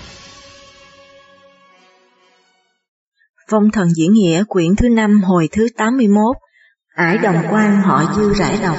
Phong thần diễn nghĩa quyển thứ 5 hồi thứ 81, Ải Đồng Quan họ Dư rải đọc.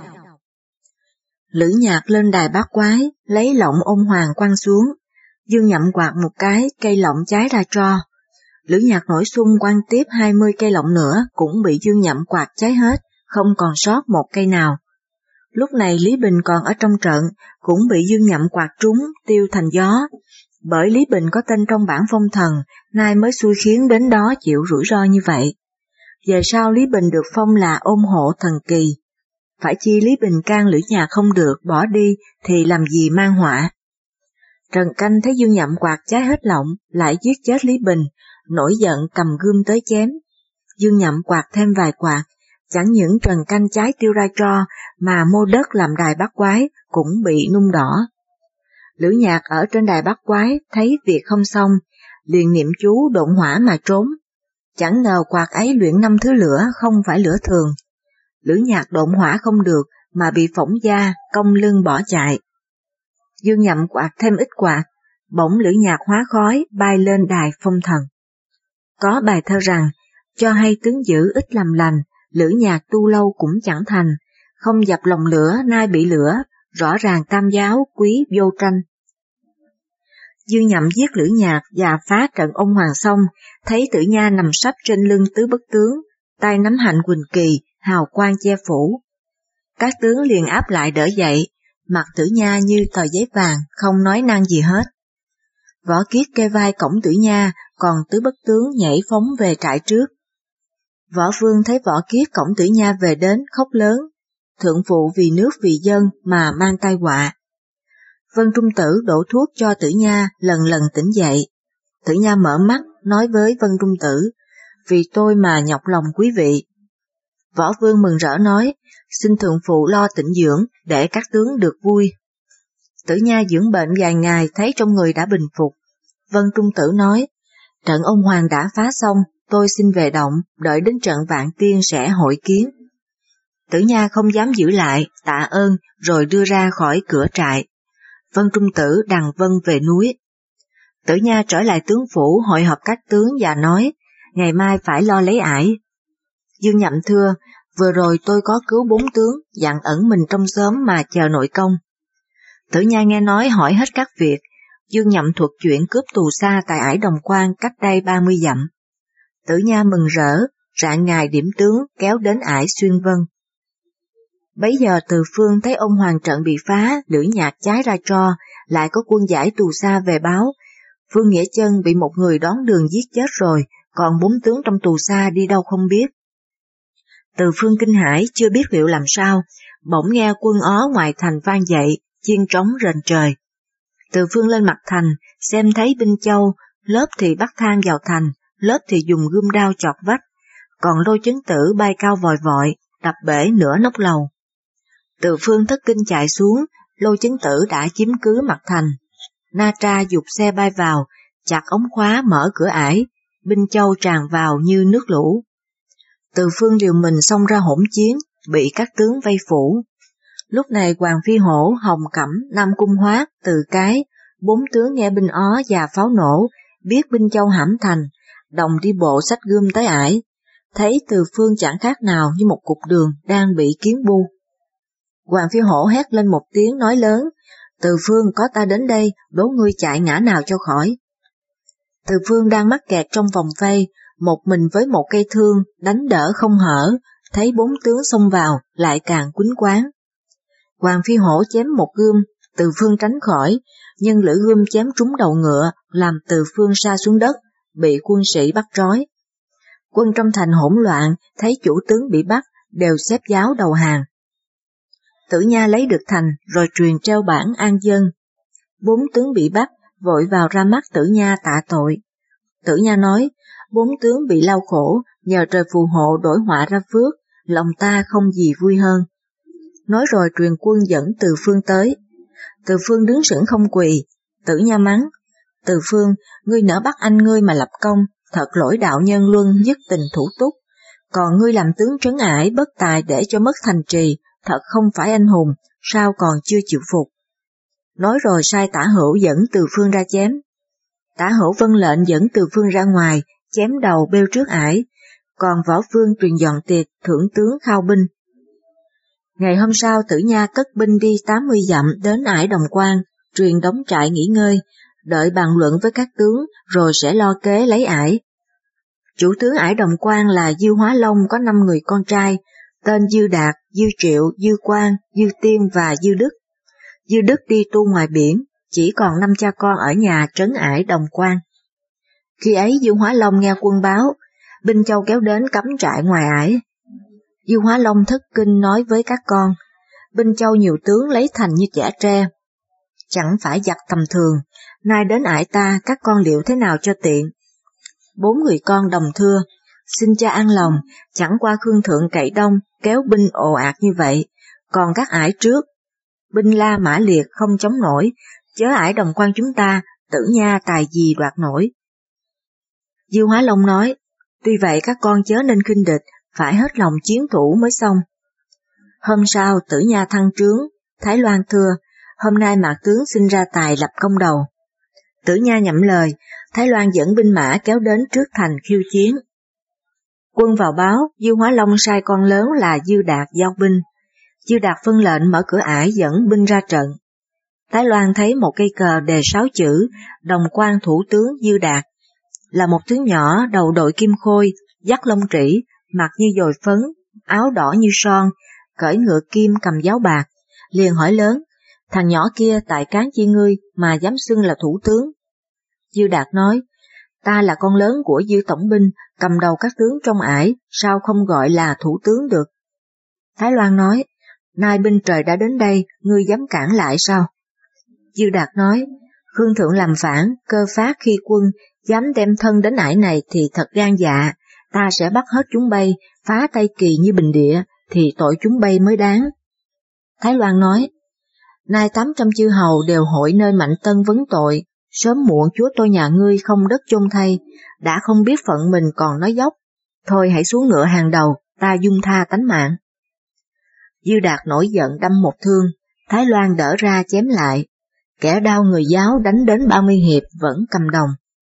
Lữ Nhạc lên đài bát quái, lấy lọng ôn hoàng quăng xuống, Dương Nhậm quạt một cái, cây lọng cháy ra tro. Lữ Nhạc nổi xung quăng tiếp 20 cây lọng nữa, cũng bị Dương Nhậm quạt cháy hết, không còn sót một cây nào. Lúc này Lý Bình còn ở trong trận, cũng bị Dương Nhậm quạt trúng, tiêu thành gió. Bởi Lý Bình có tên trong bảng phong thần, nay mới xui khiến đến đó chịu rủi ro như vậy. Về sau Lý Bình được phong là ôn hộ thần kỳ. Phải chi Lý Bình can Lữ Nhạc không được, bỏ đi thì làm gì mang họa. Trần Canh thấy Dương Nhậm quạt cháy hết lọng, lại giết chết Lý Bình, nổi giận cầm gươm tới chém. Dương Nhậm quạt thêm vài quạt, chẳng những Trần Canh cháy tiêu ra tro, mà mô đất làm đài bát quái cũng bị nung đỏ. Lữ Nhạc ở trên đài bát quái thấy việc không xong, liền niệm chú độn hỏa mà trốn. Chẳng ngờ quạt ấy luyện 5 thứ lửa, không phải lửa thường. Lữ Nhạc độn hỏa không được mà bị phỏng da, cong lưng bỏ chạy. Dương Nhậm quạt thêm ít quạt, bỗng Lữ Nhạc hóa khói bay lên đài phong thần. Có bài thơ rằng, cho hay tướng dữ ít làm lành, Lữ Nhạc tu lâu cũng chẳng thành, không dập lòng lửa nay bị lửa, rõ ràng tam giáo quý vô tranh. Dương Nhậm giết Lữ Nhạc và phá trận ông hoàng xong, thấy Tử Nha nằm sấp trên lưng tứ bất tướng, tay nắm hạnh quỳnh kỳ, hào quang che phủ. Các tướng liền áp lại đỡ dậy, mặt Tử Nha như tờ giấy vàng, không nói năng gì hết. Võ Kiết kê vai cổng Tử Nha, còn tứ bất tướng nhảy phóng về trại trước. Võ Vương thấy Võ Kiết cổng Tử Nha về đến khóc lớn, thượng phụ vì nước vì dân mà mang tai họa. Vân Trung Tử đổ thuốc cho Tử Nha, lần lần tỉnh dậy. Tử Nha mở mắt, nói với Vân Trung Tử, vì tôi mà nhọc lòng quý vị. Võ Vương mừng rỡ nói, xin thượng phụ lo tĩnh dưỡng, để các tướng được vui. Tử Nha dưỡng bệnh vài ngày thấy trong người đã bình phục. Vân Trung Tử nói, trận ông hoàng đã phá xong, tôi xin về động, đợi đến trận Vạn Tiên sẽ hội kiến. Tử Nha không dám giữ lại, tạ ơn, rồi đưa ra khỏi cửa trại. Vân Trung Tử đằng vân về núi. Tử Nha trở lại tướng phủ hội họp các tướng và nói, ngày mai phải lo lấy ải. Dương Nhậm thưa, vừa rồi tôi có cứu 4 tướng, dặn ẩn mình trong xóm mà chờ nội công. Tử Nha nghe nói hỏi hết các việc, Dương Nhậm thuật chuyện cướp tù xa tại ải Đồng Quan cách đây 30 dặm. Tử Nha mừng rỡ, rạng ngày điểm tướng kéo đến ải Xuyên Vân. Bấy giờ Từ Phương thấy ông hoàng trận bị phá, Lữ Nhạc cháy ra tro, lại có quân giải tù xa về báo. Phương Nghĩa Chân bị một người đón đường giết chết rồi, còn 4 tướng trong tù xa đi đâu không biết. Từ Phương kinh hãi chưa biết liệu làm sao, bỗng nghe quân Ó ngoài thành vang dậy, chiên trống rền trời. Từ Phương lên mặt thành, xem thấy binh Châu, lớp thì bắt thang vào thành, lớp thì dùng gươm đao chọt vách, còn Lôi Chấn Tử bay cao vòi vọi, đập bể nửa nóc lầu. Từ Phương thất kinh chạy xuống, Lôi Chấn Tử đã chiếm cứ mặt thành. Na Tra dục xe bay vào, chặt ống khóa mở cửa ải, binh Châu tràn vào như nước lũ. Từ Phương liều mình xông ra hỗn chiến, bị các tướng vây phủ. Lúc này Hoàng Phi Hổ, Hồng Cẩm, Nam Cung Hoát, Từ Cái, 4 tướng nghe binh Ó và pháo nổ, biết binh Châu hãm thành, đồng đi bộ xách gươm tới ải. Thấy Từ Phương chẳng khác nào như một cục đường đang bị kiến bu. Hoàng Phi Hổ hét lên một tiếng nói lớn, Từ Phương có ta đến đây, đố ngươi chạy ngã nào cho khỏi. Từ Phương đang mắc kẹt trong vòng vây, một mình với một cây thương, đánh đỡ không hở, thấy 4 tướng xông vào, lại càng quýnh quáng. Hoàng Phi Hổ chém một gươm, Từ Phương tránh khỏi, nhưng lưỡi gươm chém trúng đầu ngựa, làm Từ Phương sa xuống đất, bị quân sĩ bắt trói. Quân trong thành hỗn loạn, thấy chủ tướng bị bắt, đều xếp giáo đầu hàng. Tử Nha lấy được thành, rồi truyền treo bản an dân. 4 tướng bị bắt, vội vào ra mắt Tử Nha tạ tội. Tử Nha nói, 4 tướng bị lao khổ, nhờ trời phù hộ đổi họa ra phước, lòng ta không gì vui hơn. Nói rồi truyền quân dẫn Từ Phương tới. Từ Phương đứng sững không quỳ, Tử Nha mắng, Từ Phương, ngươi nỡ bắt anh ngươi mà lập công, thật lỗi đạo nhân luân nhất tình thủ túc, còn ngươi làm tướng trấn ải bất tài để cho mất thành trì, thật không phải anh hùng, sao còn chưa chịu phục. Nói rồi sai Tả Hữu dẫn Từ Phương ra chém. Tả Hữu vâng lệnh dẫn Từ Phương ra ngoài, chém đầu bêu trước ải, còn Võ Vương truyền dọn tiệc thưởng tướng khao binh. Ngày hôm sau Tử Nha cất binh đi 80 dặm đến ải Đồng Quan, truyền đóng trại nghỉ ngơi, đợi bàn luận với các tướng rồi sẽ lo kế lấy ải. Chủ tướng ải Đồng Quan là Dư Hóa Long có 5 người con trai, tên Dư Đạt, Dư Triệu, Dư Quang, Dư Tiên và Dư Đức. Dư Đức đi tu ngoài biển, chỉ còn 5 cha con ở nhà trấn ải Đồng Quan. Khi ấy Dư Hóa Long nghe quân báo, binh Châu kéo đến cắm trại ngoài ải. Dư Hóa Long thất kinh nói với các con, binh Châu nhiều tướng lấy thành như chẻ tre, chẳng phải giặc tầm thường, nay đến ải ta các con liệu thế nào cho tiện. 4 người con đồng thưa, xin cha an lòng, chẳng qua Khương Thượng cậy đông, kéo binh ồ ạt như vậy, còn các ải trước, binh La Mã Liệt không chống nổi, chớ ải Đồng Quan chúng ta, Tử Nha tài gì đoạt nổi. Dư Hóa Long nói, tuy vậy các con chớ nên khinh địch, phải hết lòng chiến thủ mới xong. Hôm sau Tử Nha thăng trướng, Thái Loan thưa, hôm nay Mạc tướng xin ra tài lập công đầu. Tử Nha nhậm lời, Thái Loan dẫn binh mã kéo đến trước thành khiêu chiến. Quân vào báo, Dư Hóa Long sai con lớn là Dư Đạt giao binh. Dư Đạt phân lệnh mở cửa ải dẫn binh ra trận. Thái Loan thấy một cây cờ đề 6 chữ, Đồng Quan thủ tướng Dư Đạt, là một tướng nhỏ đầu đội kim khôi, dắt lông trĩ, mặt như dồi phấn, áo đỏ như son, cởi ngựa kim cầm giáo bạc, liền hỏi lớn, thằng nhỏ kia tại cán chi ngươi mà dám xưng là thủ tướng? Dư Đạt nói, ta là con lớn của Dư tổng binh, cầm đầu các tướng trong ải, sao không gọi là thủ tướng được? Thái Loan nói, nay binh trời đã đến đây, ngươi dám cản lại sao? Dư Đạt nói, Khương Thượng làm phản, cơ phát khi quân, dám đem thân đến ải này thì thật gan dạ, ta sẽ bắt hết chúng bay, phá Tây Kỳ như bình địa, thì tội chúng bay mới đáng. Thái Loan nói, nay 800 chư hầu đều hội nơi Mạnh Tân vấn tội, sớm muộn chúa tôi nhà ngươi không đất chôn thay, đã không biết phận mình còn nói dốc, thôi hãy xuống ngựa hàng đầu, ta dung tha tánh mạng. Dư Đạt nổi giận đâm một thương, Thái Loan đỡ ra chém lại, kẻ đao người giáo đánh đến 30 hiệp vẫn cầm đồng.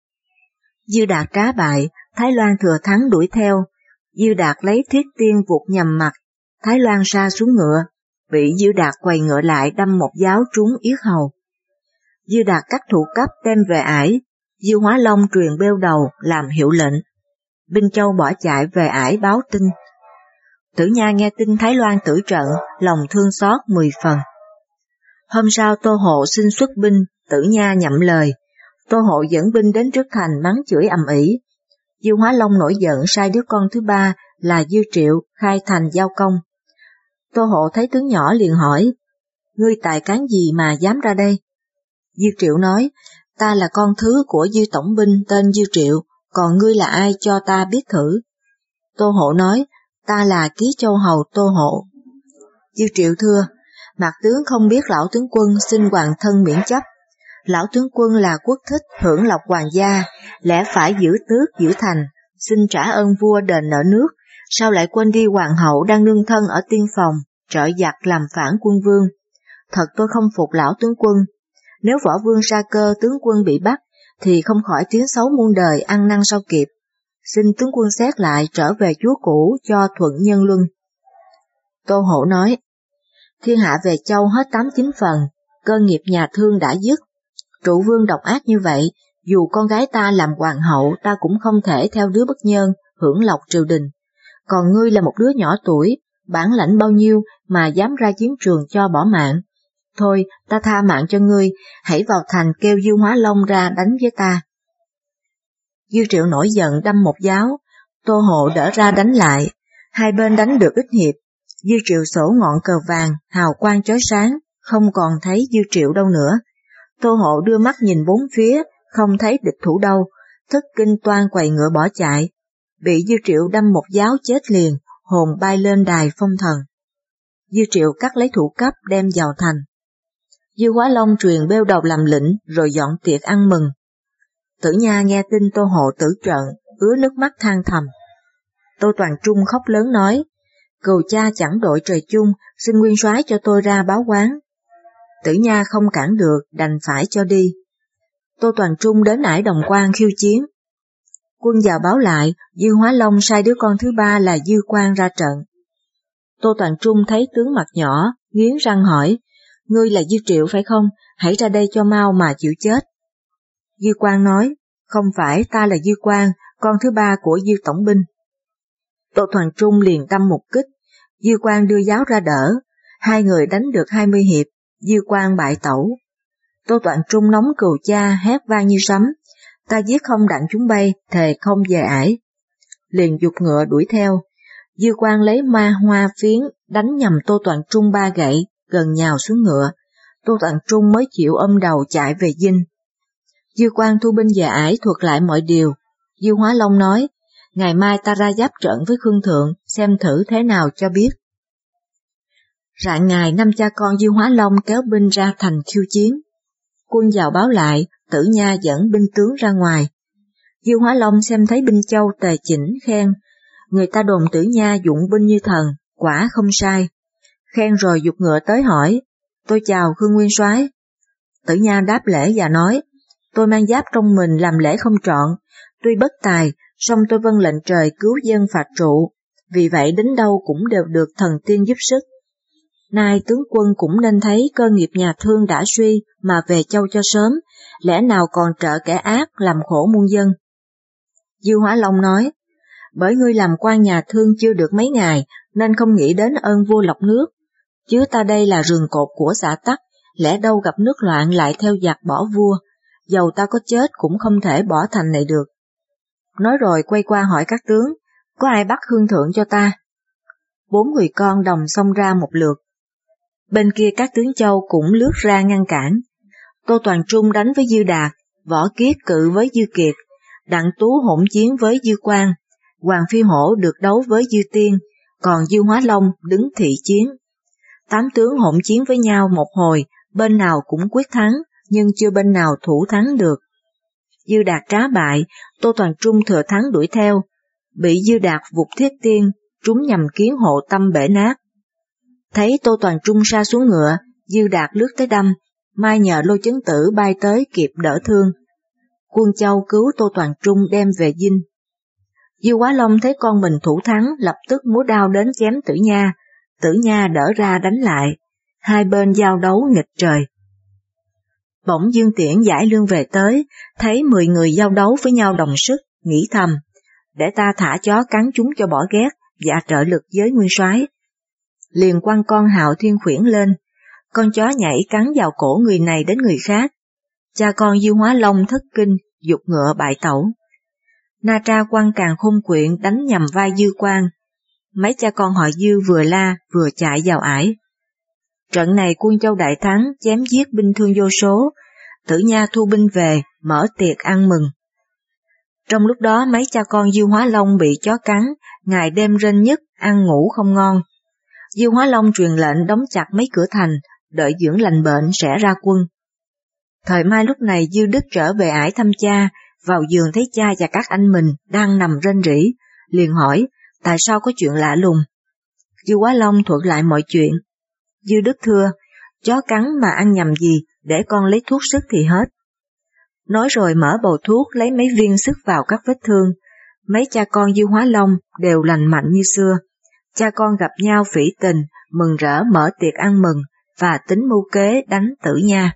Dư Đạt trá bại, Thái Loan thừa thắng đuổi theo, Dư Đạt lấy thiết tiên vụt nhằm mặt, Thái Loan sa xuống ngựa, bị Dư Đạt quay ngựa lại đâm một giáo trúng yết hầu. Dư Đạt cắt thủ cấp đem về ải, Dư Hóa Long truyền bêu đầu làm hiệu lệnh. Binh Châu bỏ chạy về ải báo tin. Tử Nha nghe tin Thái Loan tử trận, lòng thương xót 10 phần. Hôm sau Tô Hộ xin xuất binh, Tử Nha nhậm lời. Tô Hộ dẫn binh đến trước thành mắng chửi ầm ĩ. Dư Hóa Long nổi giận sai đứa con thứ ba là Dư Triệu khai thành giao công. Tô Hộ thấy tướng nhỏ liền hỏi, ngươi tài cán gì mà dám ra đây? Dư Triệu nói, ta là con thứ của Dư tổng binh tên Dư Triệu, còn ngươi là ai cho ta biết thử. Tô Hộ nói, ta là Ký Châu Hầu Tô Hộ. Dư Triệu thưa, Mạc tướng không biết lão tướng quân xin hoàng thân miễn chấp. Lão tướng quân là quốc thích hưởng lộc hoàng gia, lẽ phải giữ tước giữ thành, xin trả ơn vua đền nợ nước, sao lại quên đi hoàng hậu đang nương thân ở tiên phòng, trợ giặc làm phản quân vương. Thật tôi không phục lão tướng quân. Nếu võ vương sa cơ tướng quân bị bắt, thì không khỏi tiếng xấu muôn đời ăn năn sau kịp. Xin tướng quân xét lại trở về chúa cũ cho thuận nhân luân. Tô Hộ nói, thiên hạ về châu hết 8-9 phần, cơ nghiệp nhà Thương đã dứt. Trụ vương độc ác như vậy, dù con gái ta làm hoàng hậu ta cũng không thể theo đứa bất nhân, hưởng lộc triều đình. Còn ngươi là một đứa nhỏ tuổi, bản lãnh bao nhiêu mà dám ra chiến trường cho bỏ mạng. Thôi, ta tha mạng cho ngươi, hãy vào thành kêu Dư Hóa Long ra đánh với ta. Dư Triệu nổi giận đâm một giáo, Tô Hộ đỡ ra đánh lại, hai bên đánh được ít hiệp. Dư Triệu sổ ngọn cờ vàng, hào quang chói sáng, không còn thấy Dư Triệu đâu nữa. Tô Hộ đưa mắt nhìn bốn phía, không thấy địch thủ đâu, thất kinh toan quầy ngựa bỏ chạy. Bị Dư Triệu đâm một giáo chết liền, hồn bay lên đài phong thần. Dư Triệu cắt lấy thủ cấp đem vào thành. Dư Hóa Long truyền bêu đầu làm lĩnh rồi dọn tiệc ăn mừng. Tử Nha nghe tin Tô Hộ tử trận, ứa nước mắt than thầm. Tô Toàn Trung khóc lớn nói, cừu cha chẳng đội trời chung, xin nguyên soái cho tôi ra báo oán. Tử Nha không cản được, đành phải cho đi. Tô Toàn Trung đến ải Đồng Quan khiêu chiến. Quân vào báo lại, Dư Hóa Long sai đứa con thứ ba là Dư Quang ra trận. Tô Toàn Trung thấy tướng mặt nhỏ, nghiến răng hỏi, ngươi là Dư Triệu phải không? Hãy ra đây cho mau mà chịu chết. Dư Quang nói, không phải, ta là Dư Quang, con thứ ba của Dư Tổng binh. Tô Toàn Trung liền đâm một kích, Dư Quang đưa giáo ra đỡ, hai người đánh được 20 hiệp, Dư Quang bại tẩu. Tô Toàn Trung nóng cừu cha, hét vang như sấm, ta giết không đặng chúng bay, thề không về ải. Liền giục ngựa đuổi theo, Dư Quang lấy ma hoa phiến đánh nhầm Tô Toàn Trung 3 gậy, gần nhào xuống ngựa. Tô Toàn Trung mới chịu ôm đầu chạy về dinh. Dư Quang thu binh về ải thuật lại mọi điều. Dư Hóa Long nói, ngày mai ta ra giáp trận với Khương Thượng, xem thử thế nào cho biết. Rạng ngày 5 cha con Dư Hóa Long kéo binh ra thành khiêu chiến. Quân vào báo lại, Tử Nha dẫn binh tướng ra ngoài. Dư Hóa Long xem thấy binh châu tề chỉnh khen, người ta đồn Tử Nha dụng binh như thần, quả không sai. Khen rồi giục ngựa tới hỏi, tôi chào Khương Nguyên soái. Tử Nha đáp lễ và nói, tôi mang giáp trong mình làm lễ không trọn, tuy bất tài, song tôi vâng lệnh trời cứu dân phạt trụ, vì vậy đến đâu cũng đều được thần tiên giúp sức. Nay tướng quân cũng nên thấy cơ nghiệp nhà Thương đã suy mà về châu cho sớm, lẽ nào còn trợ kẻ ác làm khổ muôn dân. Dư Hóa Long nói, bởi ngươi làm quan nhà Thương chưa được mấy ngày nên không nghĩ đến ơn vua lọc nước, chứ ta đây là rường cột của xã Tắc, lẽ đâu gặp nước loạn lại theo giặc bỏ vua, dầu ta có chết cũng không thể bỏ thành này được. Nói rồi quay qua hỏi các tướng, có ai bắt Khương Thượng cho ta? 4 người con đồng xông ra một lượt. Bên kia các tướng châu cũng lướt ra ngăn cản. Tô Toàn Trung đánh với Dư Đạt, Võ Kiết cự với Dư Kiệt, Đặng Tú hỗn chiến với Dư Quang, Hoàng Phi Hổ được đấu với Dư Tiên, còn Dư Hóa Long đứng thị chiến. 8 tướng hỗn chiến với nhau một hồi, bên nào cũng quyết thắng, nhưng chưa bên nào thủ thắng được. Dư Đạt trá bại, Tô Toàn Trung thừa thắng đuổi theo, bị Dư Đạt vụt thiết tiên, trúng nhầm kiến hộ tâm bể nát. Thấy Tô Toàn Trung sa xuống ngựa, Dư Đạt lướt tới đâm, mai nhờ Lô Chấn Tử bay tới kịp đỡ thương. Quân Châu cứu Tô Toàn Trung đem về dinh. Dư Hóa Long thấy con mình thủ thắng, lập tức múa đao đến chém Tử Nha. Tử Nha đỡ ra đánh lại, hai bên giao đấu nghịch trời. Bỗng Dương Tiễn giải lương về tới, thấy 10 người giao đấu với nhau đồng sức, nghĩ thầm, để ta thả chó cắn chúng cho bỏ ghét và trợ lực với nguyên soái. Liền quăng con Hạo Thiên Khuyển lên, con chó nhảy cắn vào cổ người này đến người khác. Cha con Dư Hóa Long thất kinh, giục ngựa bại tẩu. Na Tra quăng Càn Khôn Quyện đánh nhầm vai Dư Quang. Mấy cha con họ Dư vừa la vừa chạy vào ải. Trận này quân Châu đại thắng, chém giết binh thương vô số. Tử Nha thu binh về, mở tiệc ăn mừng. Trong lúc đó mấy cha con Dư Hóa Long bị chó cắn, ngày đêm rên nhức, ăn ngủ không ngon. Dư Hóa Long truyền lệnh đóng chặt mấy cửa thành, đợi dưỡng lành bệnh sẽ ra quân. Thời mai lúc này Dư Đức trở về ải thăm cha, vào giường thấy cha và các anh mình đang nằm rên rỉ, liền hỏi, tại sao có chuyện lạ lùng? Dư Hóa Long thuật lại mọi chuyện. Dư Đức thưa, chó cắn mà ăn nhầm gì, để con lấy thuốc sức thì hết. Nói rồi mở bầu thuốc lấy mấy viên sức vào các vết thương, mấy cha con Dư Hóa Long đều lành mạnh như xưa. Cha con gặp nhau phỉ tình, mừng rỡ mở tiệc ăn mừng, và tính mưu kế đánh Tử Nha.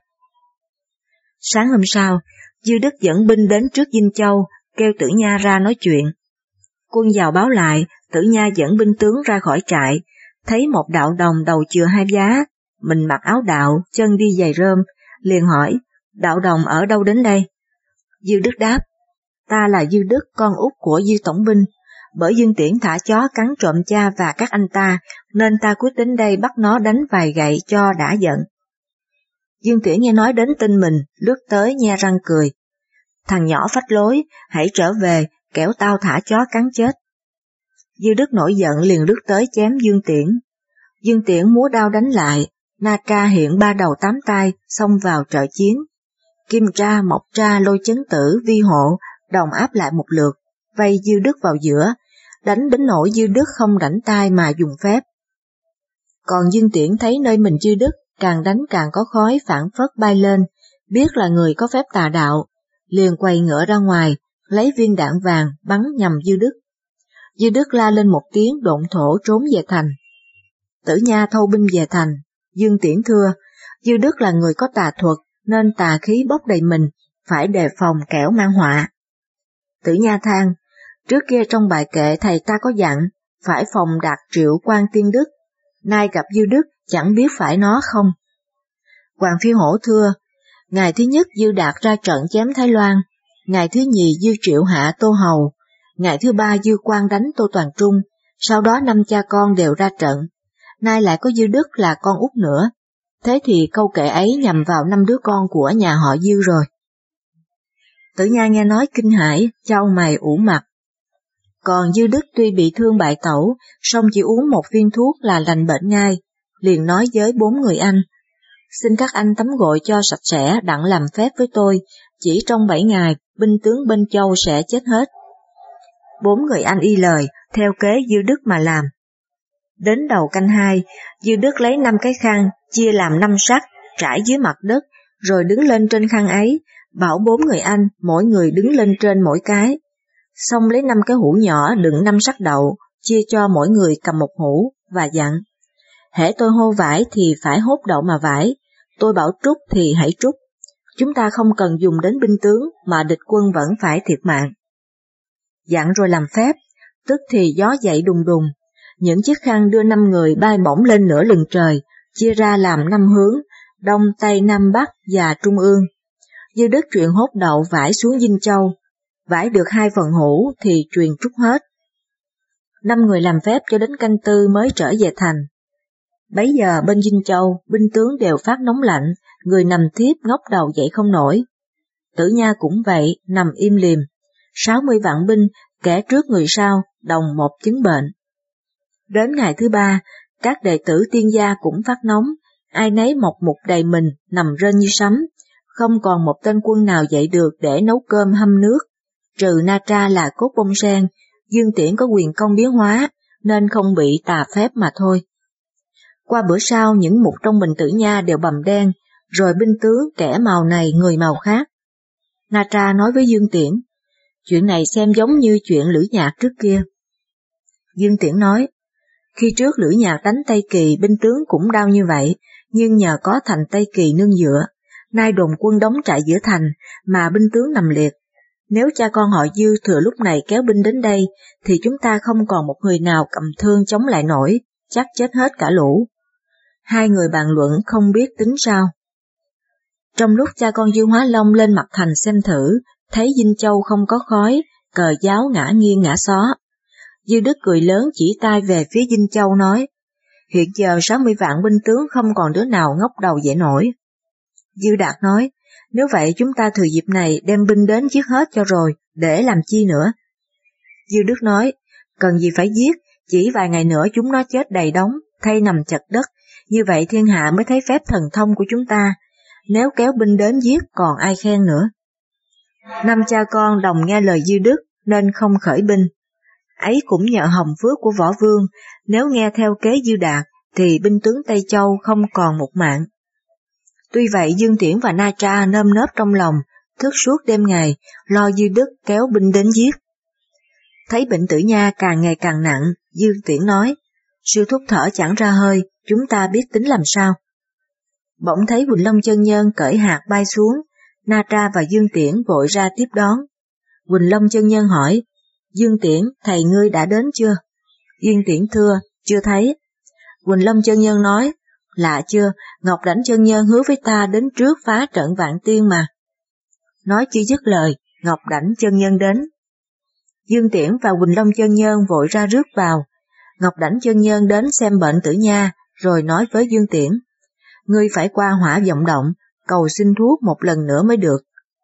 Sáng hôm sau, Dư Đức dẫn binh đến trước Dinh Châu, kêu Tử Nha ra nói chuyện. Quân vào báo lại, Tử Nha dẫn binh tướng ra khỏi trại, thấy một đạo đồng đầu chừa 2 giá, mình mặc áo đạo, chân đi giày rơm, liền hỏi, đạo đồng ở đâu đến đây? Dư Đức đáp, ta là Dư Đức, con út của Dư Tổng binh, bởi Dương Tiễn thả chó cắn trộm cha và các anh ta, nên ta quyết đến đây bắt nó đánh vài gậy cho đã giận. Dương Tiễn nghe nói đến tin mình, lướt tới nhe răng cười. Thằng nhỏ phách lối, hãy trở về, kẻo tao thả chó cắn chết. Dư Đức nổi giận liền lướt tới chém Dương Tiễn. Dương Tiễn múa đao đánh lại, Na Tra hiện 3 đầu 8 tay, xông vào trợ chiến. Kim Tra, Mộc Tra, Lôi Chấn Tử, Vi Hộ đồng áp lại một lượt, vây Dư Đức vào giữa, đánh đến nỗi Dư Đức không rảnh tay mà dùng phép. Còn Dương Tiễn thấy nơi mình Dư Đức, càng đánh càng có khói phảng phất bay lên, biết là người có phép tà đạo, liền quay ngựa ra ngoài, lấy viên đạn vàng bắn nhằm Dư Đức. Dư Đức la lên một tiếng độn thổ trốn về thành. Tử Nha thâu binh về thành, Dương Tiễn thưa, Dư Đức là người có tà thuật nên tà khí bốc đầy mình, phải đề phòng kẻo mang họa. Tử Nha than, trước kia trong bài kệ thầy ta có dặn, phải phòng đạt triệu quan tiên đức, nay gặp Dư Đức chẳng biết phải nó không. Hoàng Phi Hổ thưa, ngày thứ nhất Dư Đạt ra trận chém Thái Loan, ngày thứ nhì Dư Triệu hạ Tô Hầu, ngày thứ ba Dư Quang đánh Tô Toàn Trung, sau đó 5 cha con đều ra trận, nay lại có Dư Đức là con út nữa, thế thì câu kệ ấy nhằm vào 5 đứa con của nhà họ Dư rồi. Tử Nha nghe nói kinh hãi, chau mày ủ mặt. Còn Dư Đức tuy bị thương bại tẩu, song chỉ uống một viên thuốc là lành bệnh ngay, liền nói với 4 người anh, xin các anh tắm gội cho sạch sẽ đặng làm phép với tôi, chỉ trong 7 ngày, binh tướng bên Châu sẽ chết hết. 4 người anh y lời, theo kế Dư Đức mà làm. Đến đầu canh 2, Dư Đức lấy 5 cái khăn, chia làm 5 sắc, trải dưới mặt đất, rồi đứng lên trên khăn ấy, bảo 4 người anh, mỗi người đứng lên trên mỗi cái. Xong lấy 5 cái hũ nhỏ đựng 5 sắc đậu, chia cho mỗi người cầm một hũ, và dặn. Hễ tôi hô vải thì phải hốt đậu mà vải, tôi bảo trút thì hãy trút. Chúng ta không cần dùng đến binh tướng mà địch quân vẫn phải thiệt mạng. Dặn rồi làm phép, tức thì gió dậy đùng đùng. Những chiếc khăn đưa 5 người bay bổng lên nửa lừng trời, chia ra làm 5 hướng, Đông, Tây, Nam, Bắc và Trung ương. Dư Đức truyền hốt đậu vải xuống Dinh Châu, vải được 2 phần hũ thì truyền trút hết. 5 người làm phép cho đến canh 4 mới trở về thành. Bấy giờ bên Dinh Châu, binh tướng đều phát nóng lạnh, người nằm thiếp ngóc đầu dậy không nổi. Tử Nha cũng vậy, nằm im lìm. 60 vạn binh, kẻ trước người sau, đồng một chứng bệnh. Đến ngày thứ 3, các đệ tử tiên gia cũng phát nóng, ai nấy mộc mục đầy mình, nằm rên như sấm, không còn một tên quân nào dậy được để nấu cơm hâm nước, trừ Na Tra là cốt bông sen, Dương Tiễn có quyền công biến hóa, nên không bị tà phép mà thôi. Qua bữa sau những mục trong bình Tử Nha đều bầm đen, rồi binh tướng kẻ màu này người màu khác. Na Tra nói với Dương Tiễn, chuyện này xem giống như chuyện Lữ Nhạc trước kia. Dương Tiễn nói, khi trước Lữ Nhạc đánh Tây Kỳ binh tướng cũng đau như vậy, nhưng nhờ có thành Tây Kỳ nương dựa, nay đồn quân đóng trại giữa thành mà binh tướng nằm liệt. Nếu cha con họ Dư thừa lúc này kéo binh đến đây, thì chúng ta không còn một người nào cầm thương chống lại nổi, chắc chết hết cả lũ. Hai người bàn luận không biết tính sao. Trong lúc cha con Dư Hóa Long lên mặt thành xem thử, thấy Dinh Châu không có khói, cờ giáo ngã nghiêng ngã xó. Dư Đức cười lớn chỉ tay về phía Dinh Châu nói, hiện giờ 60 vạn binh tướng không còn đứa nào ngóc đầu dậy nổi. Dư Đạt nói, nếu vậy chúng ta thừa dịp này đem binh đến giết hết cho rồi, để làm chi nữa. Dư Đức nói, cần gì phải giết, chỉ vài ngày nữa chúng nó chết đầy đống, thay nằm chật đất, như vậy thiên hạ mới thấy phép thần thông của chúng ta, nếu kéo binh đến giết còn ai khen nữa. 5 cha con đồng nghe lời Dư Đức nên không khởi binh. Ấy cũng nhờ hồng phước của Võ Vương, nếu nghe theo kế Dư Đạt thì binh tướng Tây Châu không còn một mạng. Tuy vậy Dương Tiễn và Na Tra nơm nớp trong lòng, thức suốt đêm ngày, lo Dư Đức kéo binh đến giết. Thấy bệnh Tử Nha càng ngày càng nặng, Dương Tiễn nói, sư thúc thở chẳng ra hơi, chúng ta biết tính làm sao. Bỗng thấy Quỳnh Long chân nhân cởi hạt bay xuống, Na Tra và Dương Tiễn vội ra tiếp đón. Quỳnh Long chân nhân hỏi, Dương Tiễn, thầy ngươi đã đến chưa? Dương Tiễn thưa, chưa thấy. Quỳnh Long chân nhân nói, lạ chưa, Ngọc Đảnh chân nhân hứa với ta đến trước phá trận Vạn Tiên mà. Nói chưa dứt lời, Ngọc Đảnh chân nhân đến. Dương Tiễn và Quỳnh Long chân nhân vội ra rước vào. Ngọc Đảnh chân nhân đến xem bệnh Tử Nha, rồi nói với Dương Tiễn, ngươi phải qua Hỏa Vọng Động, cầu xin thuốc một lần nữa mới được.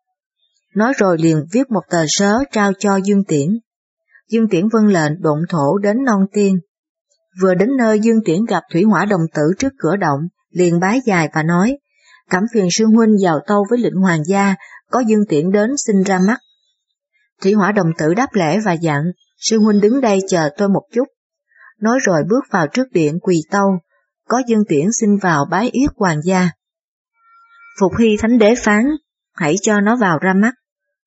Nói rồi liền viết một tờ sớ trao cho Dương Tiễn. Dương Tiễn vâng lệnh độn thổ đến Non Tiên. Vừa đến nơi Dương Tiễn gặp Thủy Hỏa đồng tử trước cửa động, liền bái dài và nói, cảm phiền sư huynh vào tâu với lệnh hoàng gia, có Dương Tiễn đến xin ra mắt. Thủy Hỏa đồng tử đáp lễ và dặn, sư huynh đứng đây chờ tôi một chút. Nói rồi bước vào trước điện quỳ tâu, có Dương Tiễn xin vào bái yết hoàng gia. Phục Hy Thánh Đế phán, hãy cho nó vào ra mắt.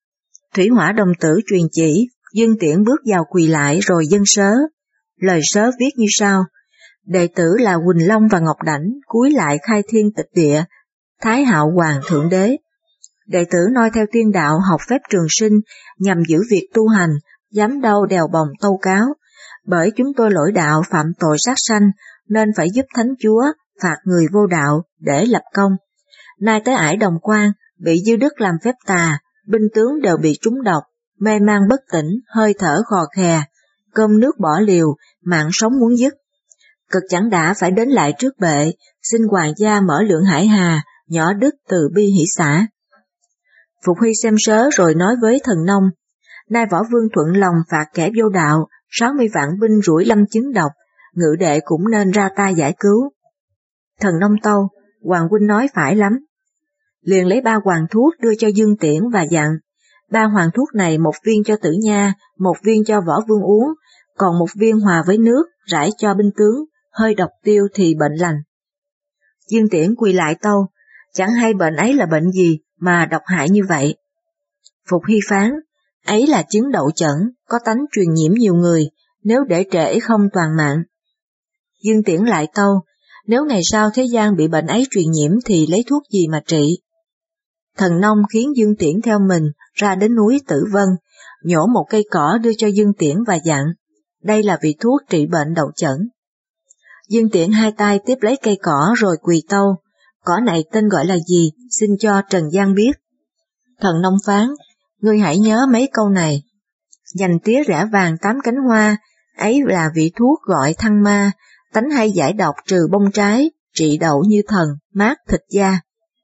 Thủy Hỏa đồng tử truyền chỉ, Dương Tiễn bước vào quỳ lại rồi dâng sớ. Lời sớ viết như sau: đệ tử là Quỳnh Long và Ngọc Đảnh cúi lại khai thiên tịch địa, Thái Hạo Hoàng Thượng Đế. Đệ tử noi theo tiên đạo học phép trường sinh nhằm giữ việc tu hành, dám đâu đèo bồng tâu cáo. Bởi chúng tôi lỗi đạo phạm tội sát sanh nên phải giúp Thánh Chúa phạt người vô đạo để lập công. Nay tới ải Đồng Quan, bị dư đức làm phép tà, binh tướng đều bị trúng độc, mê man bất tỉnh, hơi thở khò khè, cơm nước bỏ liều, mạng sống muốn dứt. Cực chẳng đã phải đến lại trước bệ, xin hoàng gia mở lượng hải hà, nhỏ đức từ bi hỷ xả. Phục Hy xem sớ rồi nói với Thần Nông: nay võ vương thuận lòng phạt kẻ vô đạo, 60 vạn binh rủi lâm chứng độc, ngự đệ cũng nên ra tay giải cứu. Thần Nông tâu: Hoàng huynh nói phải lắm. Liền lấy 3 hoàng thuốc đưa cho Dương Tiễn và dặn: 3 hoàng thuốc này 1 viên cho Tử Nha, 1 viên cho võ vương uống, còn 1 viên hòa với nước rải cho binh tướng, hơi độc tiêu thì bệnh lành. Dương Tiễn quỳ lại tâu: chẳng hay bệnh ấy là bệnh gì mà độc hại như vậy. Phục Hy phán: ấy là chứng đậu chẩn, có tánh truyền nhiễm nhiều người, nếu để trễ không toàn mạng. Dương Tiễn lại tâu: nếu ngày sau thế gian bị bệnh ấy truyền nhiễm thì lấy thuốc gì mà trị? Thần Nông khiến Dương Tiễn theo mình ra đến núi Tử Vân, nhổ một cây cỏ đưa cho Dương Tiễn và dặn: đây là vị thuốc trị bệnh đậu chẩn. Dương Tiễn 2 tay tiếp lấy cây cỏ rồi quỳ tâu: cỏ này tên gọi là gì, xin cho Trần gian biết. Thần Nông phán: ngươi hãy nhớ mấy câu này: dành tía rẽ vàng 8 cánh hoa, ấy là vị thuốc gọi thăng ma, tánh hay giải độc trừ bông trái, trị đậu như thần, mát thịt da.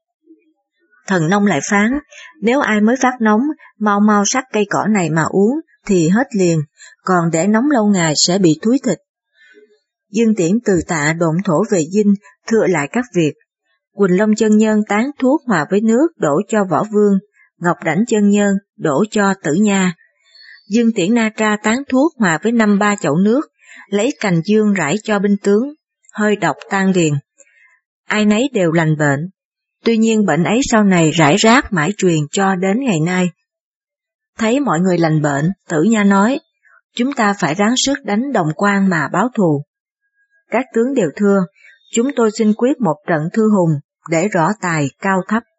Thần Nông lại phán: nếu ai mới phát nóng, mau mau sắc cây cỏ này mà uống thì hết liền, còn để nóng lâu ngày sẽ bị thúi thịt. Dương Tiễn từ tạ độn thổ về dinh, thưa lại các việc. Quỳnh Long chân nhân tán thuốc hòa với nước đổ cho Võ Vương, Ngọc Đảnh chân nhân đổ cho Tử Nha. Dương Tiễn Na Tra tán thuốc hòa với 5-3 chậu nước, lấy cành dương rải cho binh tướng, hơi độc tan liền. Ai nấy đều lành bệnh. Tuy nhiên bệnh ấy sau này rải rác mãi truyền cho đến ngày nay. Thấy mọi người lành bệnh, Tử Nha nói: chúng ta phải ráng sức đánh Đồng Quan mà báo thù. Các tướng đều thưa: chúng tôi xin quyết một trận thư hùng để rõ tài cao thấp.